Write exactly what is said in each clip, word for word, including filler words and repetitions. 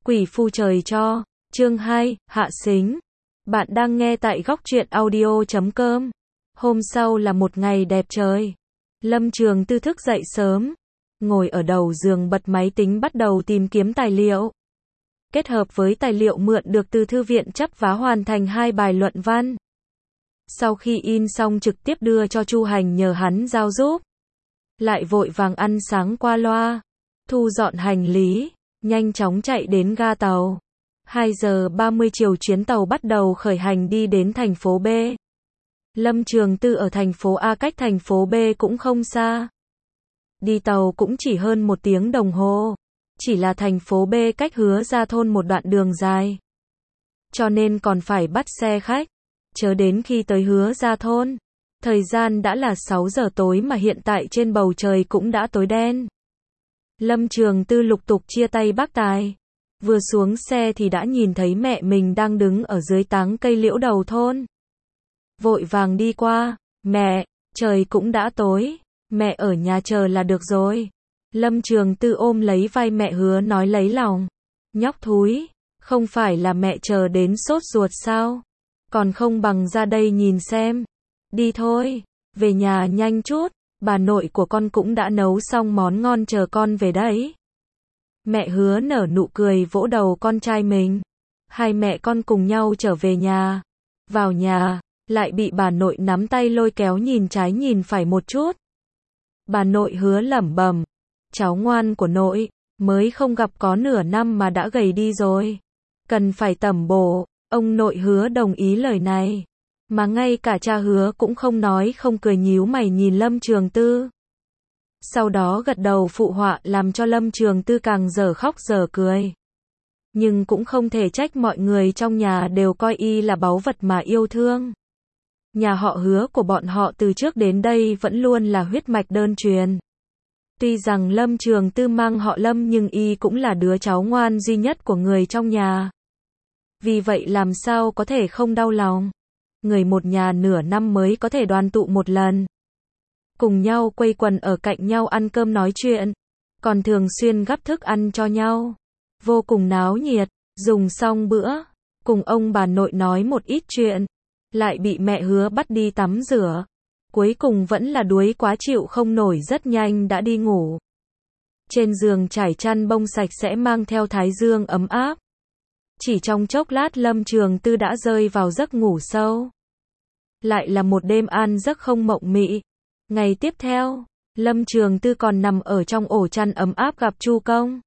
Quỷ phu trời cho, chương hai, Hạ Xính. Bạn đang nghe tại góc truyện audio chấm com. Hôm sau là một ngày đẹp trời. Lâm Trường Tư thức dậy sớm, ngồi ở đầu giường bật máy tính bắt đầu tìm kiếm tài liệu. Kết hợp với tài liệu mượn được từ thư viện chấp vá hoàn thành hai bài luận văn. Sau khi in xong trực tiếp đưa cho Chu Hành nhờ hắn giao giúp. Lại vội vàng ăn sáng qua loa, thu dọn hành lý, nhanh chóng chạy đến ga tàu. hai giờ ba mươi chiều chuyến tàu bắt đầu khởi hành đi đến thành phố B. Lâm Trường Tư ở thành phố A cách thành phố B cũng không xa. Đi tàu cũng chỉ hơn một tiếng đồng hồ. Chỉ là thành phố B cách Hứa Gia Thôn một đoạn đường dài. Cho nên còn phải bắt xe khách. Chớ đến khi tới Hứa Gia Thôn, thời gian đã là sáu giờ tối mà hiện tại trên bầu trời cũng đã tối đen. Lâm Trường Tư lục tục chia tay bác tài. Vừa xuống xe thì đã nhìn thấy mẹ mình đang đứng ở dưới tán cây liễu đầu thôn. Vội vàng đi qua, mẹ, trời cũng đã tối, mẹ ở nhà chờ là được rồi. Lâm Trường Tư ôm lấy vai mẹ hứa nói lấy lòng. Nhóc thúi, không phải là mẹ chờ đến sốt ruột sao? Còn không bằng ra đây nhìn xem. Đi thôi, về nhà nhanh chút, bà nội của con cũng đã nấu xong món ngon chờ con về đấy. Mẹ hứa nở nụ cười vỗ đầu con trai mình. Hai mẹ con cùng nhau trở về nhà. Vào nhà, lại bị bà nội nắm tay lôi kéo nhìn trái nhìn phải một chút. Bà nội hứa lẩm bẩm, cháu ngoan của nội, mới không gặp có nửa năm mà đã gầy đi rồi. Cần phải tẩm bổ, ông nội hứa đồng ý lời này. Mà ngay cả cha hứa cũng không nói không cười nhíu mày nhìn Lâm Trường Tư. Sau đó gật đầu phụ họa làm cho Lâm Trường Tư càng dở khóc dở cười. Nhưng cũng không thể trách mọi người trong nhà đều coi y là báu vật mà yêu thương. Nhà họ Hứa của bọn họ từ trước đến đây vẫn luôn là huyết mạch đơn truyền. Tuy rằng Lâm Trường Tư mang họ Lâm nhưng y cũng là đứa cháu ngoan duy nhất của người trong nhà. Vì vậy làm sao có thể không đau lòng. Người một nhà nửa năm mới có thể đoàn tụ một lần. Cùng nhau quây quần ở cạnh nhau ăn cơm nói chuyện. Còn thường xuyên gắp thức ăn cho nhau. Vô cùng náo nhiệt. Dùng xong bữa, cùng ông bà nội nói một ít chuyện. Lại bị mẹ hứa bắt đi tắm rửa. Cuối cùng vẫn là đuối quá chịu không nổi rất nhanh đã đi ngủ. Trên giường trải chăn bông sạch sẽ mang theo thái dương ấm áp. Chỉ trong chốc lát Lâm Trường Tư đã rơi vào giấc ngủ sâu. Lại là một đêm an giấc không mộng mị. Ngày tiếp theo, Lâm Trường Tư còn nằm ở trong ổ chăn ấm áp gặp Chu Công.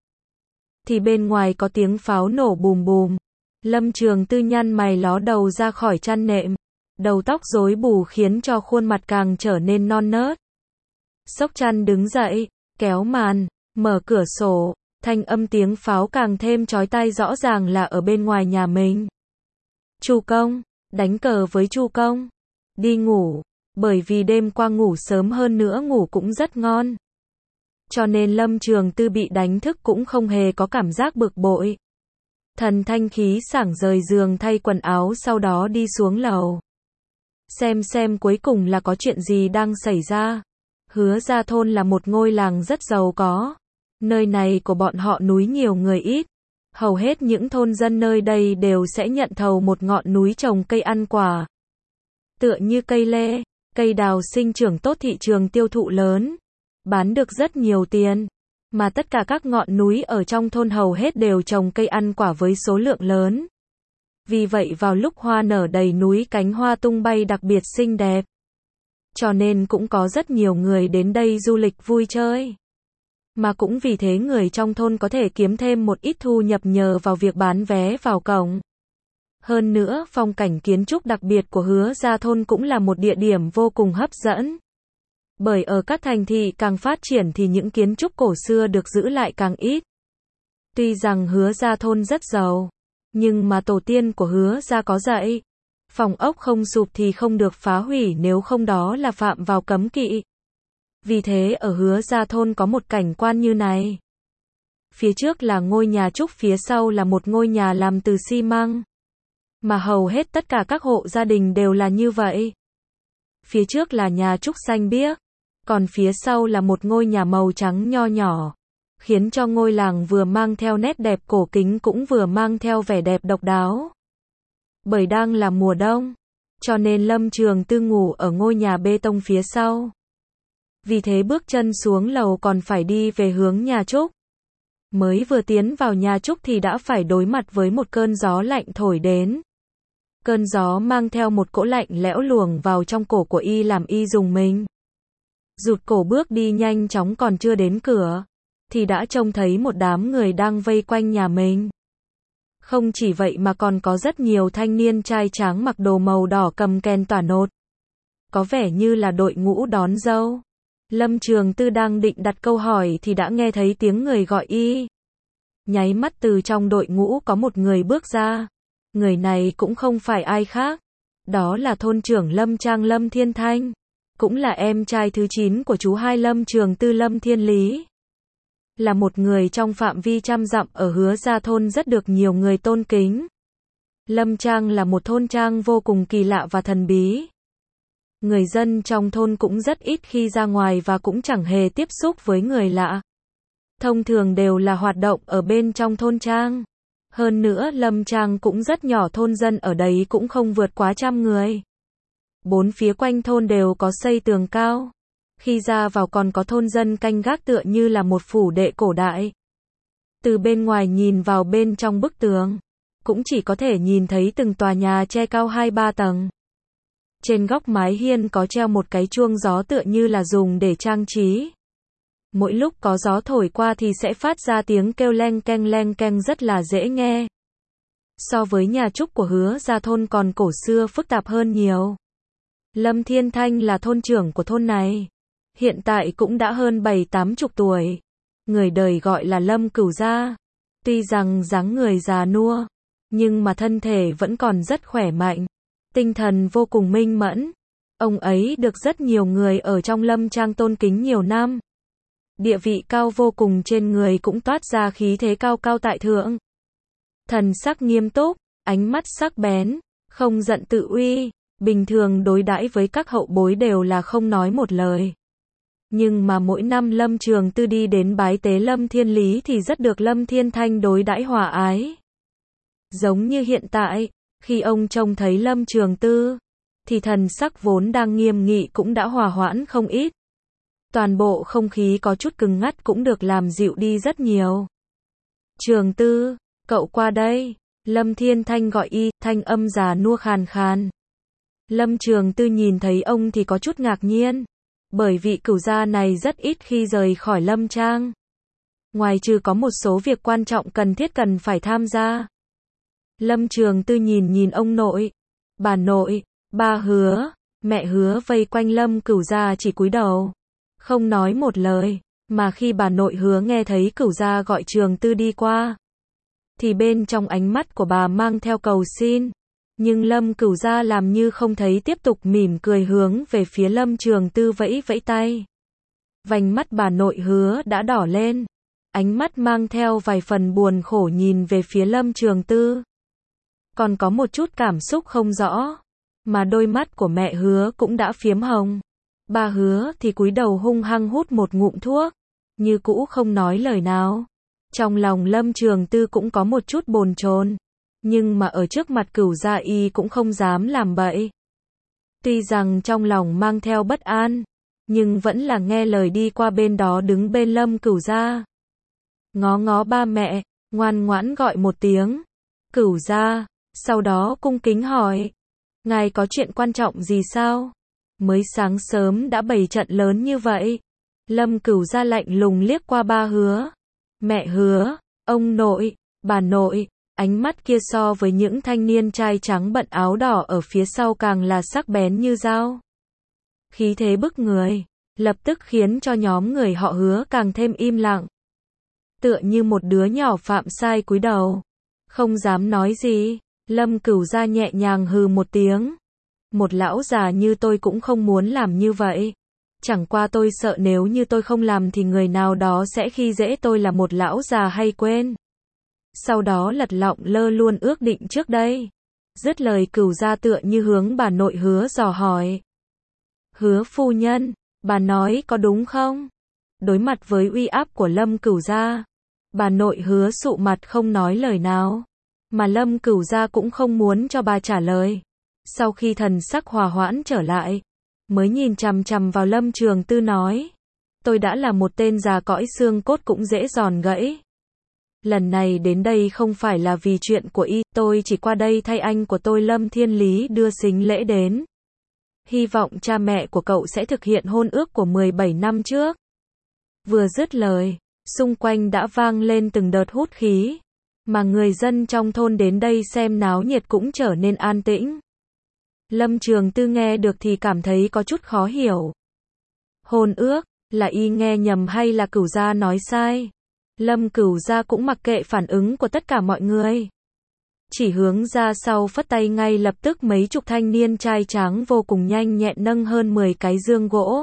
Thì bên ngoài có tiếng pháo nổ bùm bùm. Lâm Trường Tư nhăn mày ló đầu ra khỏi chăn nệm. Đầu tóc rối bù khiến cho khuôn mặt càng trở nên non nớt. Xốc chăn đứng dậy, kéo màn, mở cửa sổ. Thanh âm tiếng pháo càng thêm chói tai rõ ràng là ở bên ngoài nhà mình. Chu Công, đánh cờ với Chu Công. Đi ngủ, bởi vì đêm qua ngủ sớm hơn nữa ngủ cũng rất ngon. Cho nên Lâm Trường Tư bị đánh thức cũng không hề có cảm giác bực bội. Thần thanh khí sảng rời giường thay quần áo sau đó đi xuống lầu. Xem xem cuối cùng là có chuyện gì đang xảy ra. Hứa Gia Thôn là một ngôi làng rất giàu có. Nơi này của bọn họ núi nhiều người ít. Hầu hết những thôn dân nơi đây đều sẽ nhận thầu một ngọn núi trồng cây ăn quả. Tựa như cây lê, cây đào sinh trưởng tốt thị trường tiêu thụ lớn. Bán được rất nhiều tiền. Mà tất cả các ngọn núi ở trong thôn hầu hết đều trồng cây ăn quả với số lượng lớn. Vì vậy vào lúc hoa nở đầy núi cánh hoa tung bay đặc biệt xinh đẹp. Cho nên cũng có rất nhiều người đến đây du lịch vui chơi. Mà cũng vì thế người trong thôn có thể kiếm thêm một ít thu nhập nhờ vào việc bán vé vào cổng. Hơn nữa, phong cảnh kiến trúc đặc biệt của Hứa Gia Thôn cũng là một địa điểm vô cùng hấp dẫn. Bởi ở các thành thị càng phát triển thì những kiến trúc cổ xưa được giữ lại càng ít. Tuy rằng Hứa Gia Thôn rất giàu, nhưng mà tổ tiên của Hứa Gia có dạy, phòng ốc không sụp thì không được phá hủy nếu không đó là phạm vào cấm kỵ. Vì thế ở Hứa Gia Thôn có một cảnh quan như này. Phía trước là ngôi nhà trúc, phía sau là một ngôi nhà làm từ xi măng. Mà hầu hết tất cả các hộ gia đình đều là như vậy. Phía trước là nhà trúc xanh biếc, còn phía sau là một ngôi nhà màu trắng nho nhỏ. khiến cho ngôi làng vừa mang theo nét đẹp cổ kính cũng vừa mang theo vẻ đẹp độc đáo. Bởi đang là mùa đông, cho nên Lâm Trường Tư ngủ ở ngôi nhà bê tông phía sau. Vì thế bước chân xuống lầu còn phải đi về hướng nhà Trúc. Mới vừa tiến vào nhà Trúc thì đã phải đối mặt với một cơn gió lạnh thổi đến. Cơn gió mang theo một cỗ lạnh lẽo luồng vào trong cổ của y làm y rùng mình. Rụt cổ bước đi nhanh chóng, còn chưa đến cửa thì đã trông thấy một đám người đang vây quanh nhà mình. Không chỉ vậy mà còn có rất nhiều thanh niên trai tráng mặc đồ màu đỏ cầm kèn tỏa nốt. Có vẻ như là đội ngũ đón dâu. Lâm Trường Tư đang định đặt câu hỏi thì đã nghe thấy tiếng người gọi y. Nháy mắt từ trong đội ngũ có một người bước ra. Người này cũng không phải ai khác. Đó là thôn trưởng Lâm Trang Lâm Thiên Thanh. Cũng là em trai thứ chín của chú hai Lâm Trường Tư Lâm Thiên Lý. Là một người trong phạm vi trăm dặm ở Hứa Gia thôn rất được nhiều người tôn kính. Lâm Trang là một thôn trang vô cùng kỳ lạ và thần bí. Người dân trong thôn cũng rất ít khi ra ngoài và cũng chẳng hề tiếp xúc với người lạ. Thông thường đều là hoạt động ở bên trong thôn trang. Hơn nữa Lâm Trang cũng rất nhỏ, thôn dân ở đấy cũng không vượt quá trăm người. Bốn phía quanh thôn đều có xây tường cao. Khi ra vào còn có thôn dân canh gác tựa như là một phủ đệ cổ đại. Từ bên ngoài nhìn vào bên trong bức tường, cũng chỉ có thể nhìn thấy từng tòa nhà tre cao hai ba tầng. Trên góc mái hiên có treo một cái chuông gió tựa như là dùng để trang trí. Mỗi lúc có gió thổi qua thì sẽ phát ra tiếng kêu leng keng leng keng rất là dễ nghe. So với nhà Trúc của Hứa Gia thôn còn cổ xưa phức tạp hơn nhiều. Lâm Thiên Thanh là thôn trưởng của thôn này. Hiện tại cũng đã hơn bảy tám chục tuổi. Người đời gọi là Lâm Cửu Gia. Tuy rằng dáng người già nua, nhưng mà thân thể vẫn còn rất khỏe mạnh. Tinh thần vô cùng minh mẫn. Ông ấy được rất nhiều người ở trong Lâm Trang tôn kính nhiều năm. Địa vị cao vô cùng, trên người cũng toát ra khí thế cao cao tại thượng. Thần sắc nghiêm túc, ánh mắt sắc bén, không giận tự uy, bình thường đối đãi với các hậu bối đều là không nói một lời. Nhưng mà mỗi năm Lâm Trường Tư đi đến bái tế Lâm Thiên Lý thì rất được Lâm Thiên Thanh đối đãi hòa ái. Giống như hiện tại, khi ông trông thấy Lâm Trường Tư, thì thần sắc vốn đang nghiêm nghị cũng đã hòa hoãn không ít. Toàn bộ không khí có chút cứng ngắt cũng được làm dịu đi rất nhiều. Trường Tư, cậu qua đây. Lâm Thiên Thanh gọi y, thanh âm già nua khàn khàn. Lâm Trường Tư nhìn thấy ông thì có chút ngạc nhiên. Bởi vị cửu gia này rất ít khi rời khỏi Lâm Trang. Ngoài trừ có một số việc quan trọng cần thiết cần phải tham gia. Lâm Trường Tư nhìn nhìn ông nội, bà nội, ba Hứa, mẹ Hứa vây quanh Lâm Cửu gia chỉ cúi đầu, không nói một lời. Mà khi bà nội Hứa nghe thấy Cửu gia gọi Trường Tư đi qua, thì bên trong ánh mắt của bà mang theo cầu xin. Nhưng Lâm Cửu gia làm như không thấy, tiếp tục mỉm cười hướng về phía Lâm Trường Tư vẫy vẫy tay. Vành mắt bà nội Hứa đã đỏ lên, ánh mắt mang theo vài phần buồn khổ nhìn về phía Lâm Trường Tư. Còn có một chút cảm xúc không rõ, mà đôi mắt của mẹ Hứa cũng đã phiếm hồng. Bà Hứa thì cúi đầu hung hăng hút một ngụm thuốc, như cũ không nói lời nào. Trong lòng Lâm Trường Tư cũng có một chút bồn chồn, nhưng mà ở trước mặt Cửu gia y cũng không dám làm bậy. Tuy rằng trong lòng mang theo bất an, nhưng vẫn là nghe lời đi qua bên đó đứng bên Lâm Cửu gia. Ngó ngó ba mẹ, ngoan ngoãn gọi một tiếng, Cửu gia, sau đó cung kính hỏi, ngài có chuyện quan trọng gì sao? Mới sáng sớm đã bày trận lớn như vậy. Lâm Cửu gia lạnh lùng liếc qua ba Hứa, mẹ Hứa, ông nội, bà nội. Ánh mắt kia so với những thanh niên trai trắng bận áo đỏ ở phía sau càng là sắc bén như dao. Khí thế bức người, lập tức khiến cho nhóm người họ Hứa càng thêm im lặng. Tựa như một đứa nhỏ phạm sai cúi đầu, không dám nói gì. Lâm Cửu gia nhẹ nhàng hừ một tiếng. Một lão già như tôi cũng không muốn làm như vậy. Chẳng qua tôi sợ nếu như tôi không làm thì người nào đó sẽ khi dễ tôi là một lão già hay quên. Sau đó lật lọng lơ luôn ước định trước đây. Dứt lời Cửu gia tựa như hướng bà nội Hứa dò hỏi. Hứa phu nhân, bà nói có đúng không? Đối mặt với uy áp của Lâm Cửu gia, bà nội Hứa sụ mặt không nói lời nào, mà Lâm Cửu gia cũng không muốn cho bà trả lời. Sau khi thần sắc hòa hoãn trở lại, mới nhìn chằm chằm vào Lâm Trường Tư nói, tôi đã là một tên già cõi xương cốt cũng dễ giòn gãy. Lần này đến đây không phải là vì chuyện của y, tôi chỉ qua đây thay anh của tôi Lâm Thiên Lý đưa sính lễ đến. Hy vọng cha mẹ của cậu sẽ thực hiện hôn ước của mười bảy năm trước. Vừa dứt lời, xung quanh đã vang lên từng đợt hút khí, mà người dân trong thôn đến đây xem náo nhiệt cũng trở nên an tĩnh. Lâm Trường Tư nghe được thì cảm thấy có chút khó hiểu. Hôn ước, là y nghe nhầm hay là Cửu gia nói sai? Lâm Cửu gia cũng mặc kệ phản ứng của tất cả mọi người. Chỉ hướng ra sau phất tay ngay lập tức mấy chục thanh niên trai tráng vô cùng nhanh nhẹn nâng hơn mười cái dương gỗ.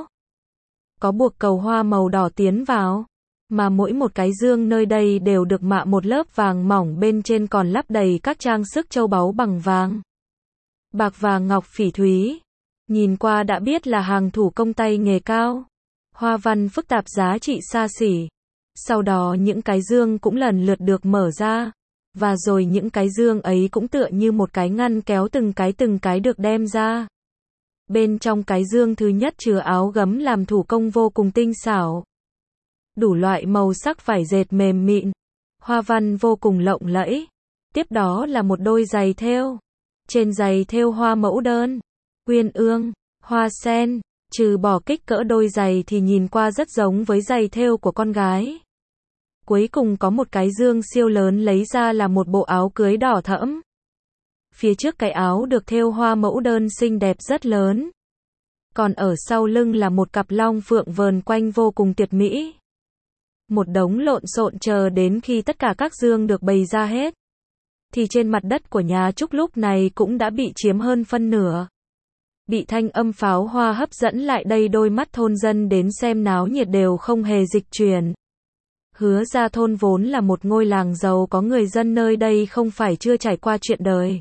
Có buộc cầu hoa màu đỏ tiến vào, mà mỗi một cái dương nơi đây đều được mạ một lớp vàng mỏng, bên trên còn lắp đầy các trang sức châu báu bằng vàng, bạc và ngọc phỉ thúy. Nhìn qua đã biết là hàng thủ công tay nghề cao, hoa văn phức tạp giá trị xa xỉ. Sau đó những cái dương cũng lần lượt được mở ra, và rồi những cái dương ấy cũng tựa như một cái ngăn kéo từng cái từng cái được đem ra. Bên trong cái dương thứ nhất chứa áo gấm làm thủ công vô cùng tinh xảo. Đủ loại màu sắc vải dệt mềm mịn, hoa văn vô cùng lộng lẫy. Tiếp đó là một đôi giày thêu. Trên giày thêu hoa mẫu đơn, uyên ương, hoa sen. Trừ bỏ kích cỡ đôi giày thì nhìn qua rất giống với giày thêu của con gái. Cuối cùng có một cái dương siêu lớn lấy ra là một bộ áo cưới đỏ thẫm. Phía trước cái áo được thêu hoa mẫu đơn xinh đẹp rất lớn. Còn ở sau lưng là một cặp long phượng vờn quanh vô cùng tuyệt mỹ. Một đống lộn xộn chờ đến khi tất cả các dương được bày ra hết, thì trên mặt đất của nhà Trúc lúc này cũng đã bị chiếm hơn phân nửa. Bị thanh âm pháo hoa hấp dẫn lại đây, đôi mắt thôn dân đến xem náo nhiệt đều không hề dịch chuyển. Hứa gia thôn vốn là một ngôi làng giàu có, người dân nơi đây không phải chưa trải qua chuyện đời.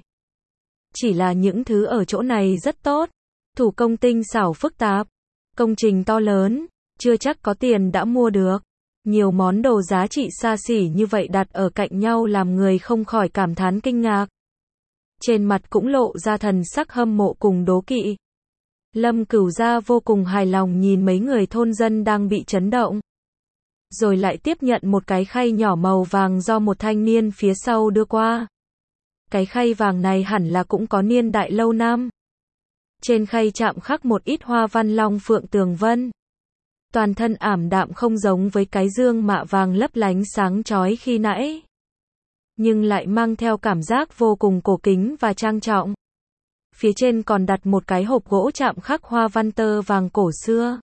Chỉ là những thứ ở chỗ này rất tốt, thủ công tinh xảo phức tạp, công trình to lớn, chưa chắc có tiền đã mua được. Nhiều món đồ giá trị xa xỉ như vậy đặt ở cạnh nhau làm người không khỏi cảm thán kinh ngạc. Trên mặt cũng lộ ra thần sắc hâm mộ cùng đố kỵ. Lâm Cửu gia vô cùng hài lòng nhìn mấy người thôn dân đang bị chấn động. Rồi lại tiếp nhận một cái khay nhỏ màu vàng do một thanh niên phía sau đưa qua. Cái khay vàng này hẳn là cũng có niên đại lâu năm. Trên khay chạm khắc một ít hoa văn long phượng tường vân. Toàn thân ảm đạm không giống với cái dương mạ vàng lấp lánh sáng chói khi nãy, nhưng lại mang theo cảm giác vô cùng cổ kính và trang trọng. Phía trên còn đặt một cái hộp gỗ chạm khắc hoa văn tơ vàng cổ xưa.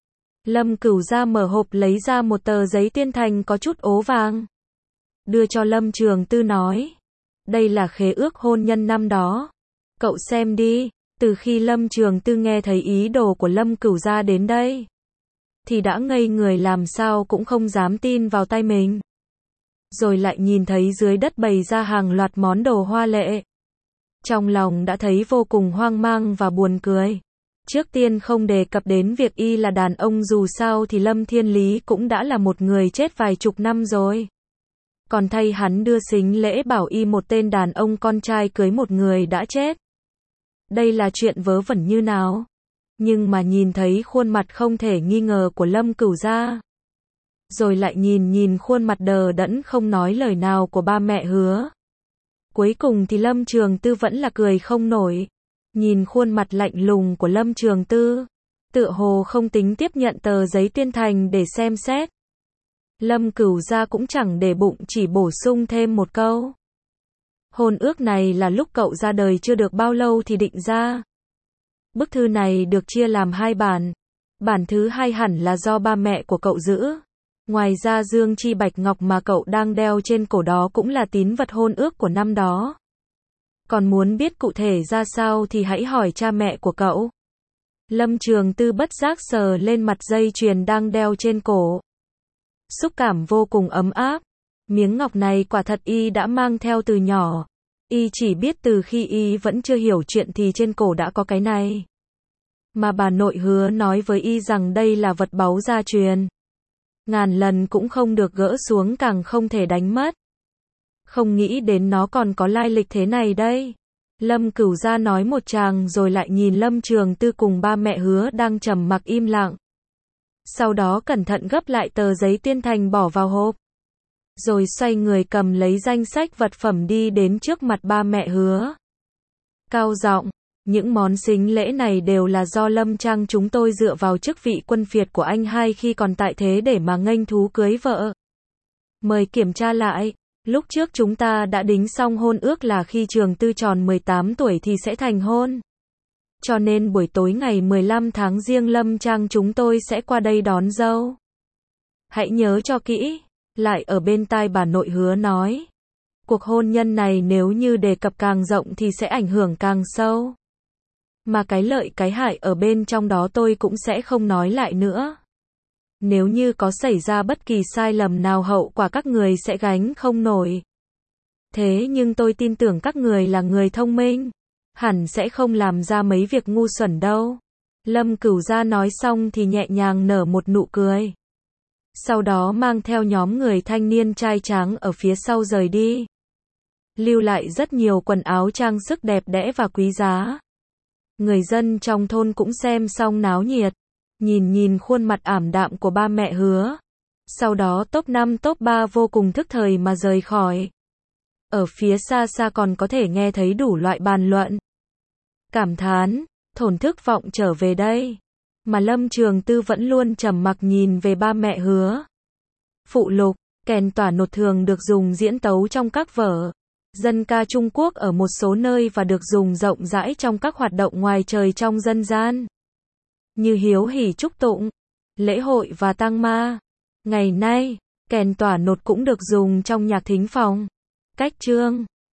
Lâm Cửu gia mở hộp lấy ra một tờ giấy tiên thành có chút ố vàng, đưa cho Lâm Trường Tư nói, đây là khế ước hôn nhân năm đó, cậu xem đi. Từ khi Lâm Trường Tư nghe thấy ý đồ của Lâm Cửu gia đến đây, thì đã ngây người, làm sao cũng không dám tin vào tay mình. Rồi lại nhìn thấy dưới đất bày ra hàng loạt món đồ hoa lệ. Trong lòng đã thấy vô cùng hoang mang và buồn cười. Trước tiên không đề cập đến việc y là đàn ông, dù sao thì Lâm Thiên Lý cũng đã là một người chết vài chục năm rồi. Còn thay hắn đưa sính lễ bảo y một tên đàn ông con trai cưới một người đã chết. Đây là chuyện vớ vẩn như nào? Nhưng mà nhìn thấy khuôn mặt không thể nghi ngờ của Lâm Cửu gia, rồi lại nhìn nhìn khuôn mặt đờ đẫn không nói lời nào của ba mẹ Hứa, cuối cùng thì Lâm Trường Tư vẫn là cười không nổi. Nhìn khuôn mặt lạnh lùng của Lâm Trường Tư, tựa hồ không tính tiếp nhận tờ giấy tuyên thành để xem xét. Lâm Cửu gia cũng chẳng để bụng, chỉ bổ sung thêm một câu. Hôn ước này là lúc cậu ra đời chưa được bao lâu thì định ra. Bức thư này được chia làm hai bản. Bản thứ hai hẳn là do ba mẹ của cậu giữ. Ngoài ra dương chi bạch ngọc mà cậu đang đeo trên cổ đó cũng là tín vật hôn ước của năm đó. Còn muốn biết cụ thể ra sao thì hãy hỏi cha mẹ của cậu. Lâm Trường Tư bất giác sờ lên mặt dây chuyền đang đeo trên cổ. Xúc cảm vô cùng ấm áp. Miếng ngọc này quả thật y đã mang theo từ nhỏ. Y chỉ biết từ khi y vẫn chưa hiểu chuyện thì trên cổ đã có cái này. Mà bà nội Hứa nói với y rằng đây là vật báu gia truyền. ngàn lần cũng không được gỡ xuống, càng không thể đánh mất. Không nghĩ đến nó còn có lai lịch thế này đây. Lâm Cửu Gia nói một tràng rồi lại nhìn Lâm Trường Tư cùng ba mẹ Hứa đang trầm mặc im lặng. Sau đó cẩn thận gấp lại tờ giấy tuyên thành bỏ vào hộp. Rồi xoay người cầm lấy danh sách vật phẩm đi đến trước mặt ba mẹ Hứa. Cao giọng, những món sính lễ này đều là do Lâm Trang chúng tôi dựa vào chức vị quân phiệt của anh hai khi còn tại thế để mà nghênh thú cưới vợ. Mời kiểm tra lại, lúc trước chúng ta đã đính xong hôn ước là khi Trường Tư tròn mười tám tuổi thì sẽ thành hôn. Cho nên buổi tối ngày mười lăm tháng Giêng Lâm Trang chúng tôi sẽ qua đây đón dâu. Hãy nhớ cho kỹ. Lại ở bên tai bà nội Hứa nói. Cuộc hôn nhân này nếu như đề cập càng rộng thì sẽ ảnh hưởng càng sâu. Mà cái lợi cái hại ở bên trong đó tôi cũng sẽ không nói lại nữa. Nếu như có xảy ra bất kỳ sai lầm nào hậu quả các người sẽ gánh không nổi. Thế nhưng tôi tin tưởng các người là người thông minh. Hẳn sẽ không làm ra mấy việc ngu xuẩn đâu. Lâm Cửu Gia nói xong thì nhẹ nhàng nở một nụ cười. Sau đó mang theo nhóm người thanh niên trai tráng ở phía sau rời đi. Lưu lại rất nhiều quần áo trang sức đẹp đẽ và quý giá. Người dân trong thôn cũng xem xong náo nhiệt. Nhìn nhìn khuôn mặt ảm đạm của ba mẹ Hứa. Sau đó top năm top ba vô cùng thức thời mà rời khỏi. Ở phía xa xa còn có thể nghe thấy đủ loại bàn luận. Cảm thán, thổn thức vọng trở về đây. Mà Lâm Trường Tư vẫn luôn trầm mặc nhìn về ba mẹ Hứa. Phụ lục, kèn tỏa nột thường được dùng diễn tấu trong các vở dân ca Trung Quốc ở một số nơi và được dùng rộng rãi trong các hoạt động ngoài trời trong dân gian. Như hiếu hỉ chúc tụng, lễ hội và tang ma. Ngày nay, kèn tỏa nột cũng được dùng trong nhạc thính phòng, cách chương.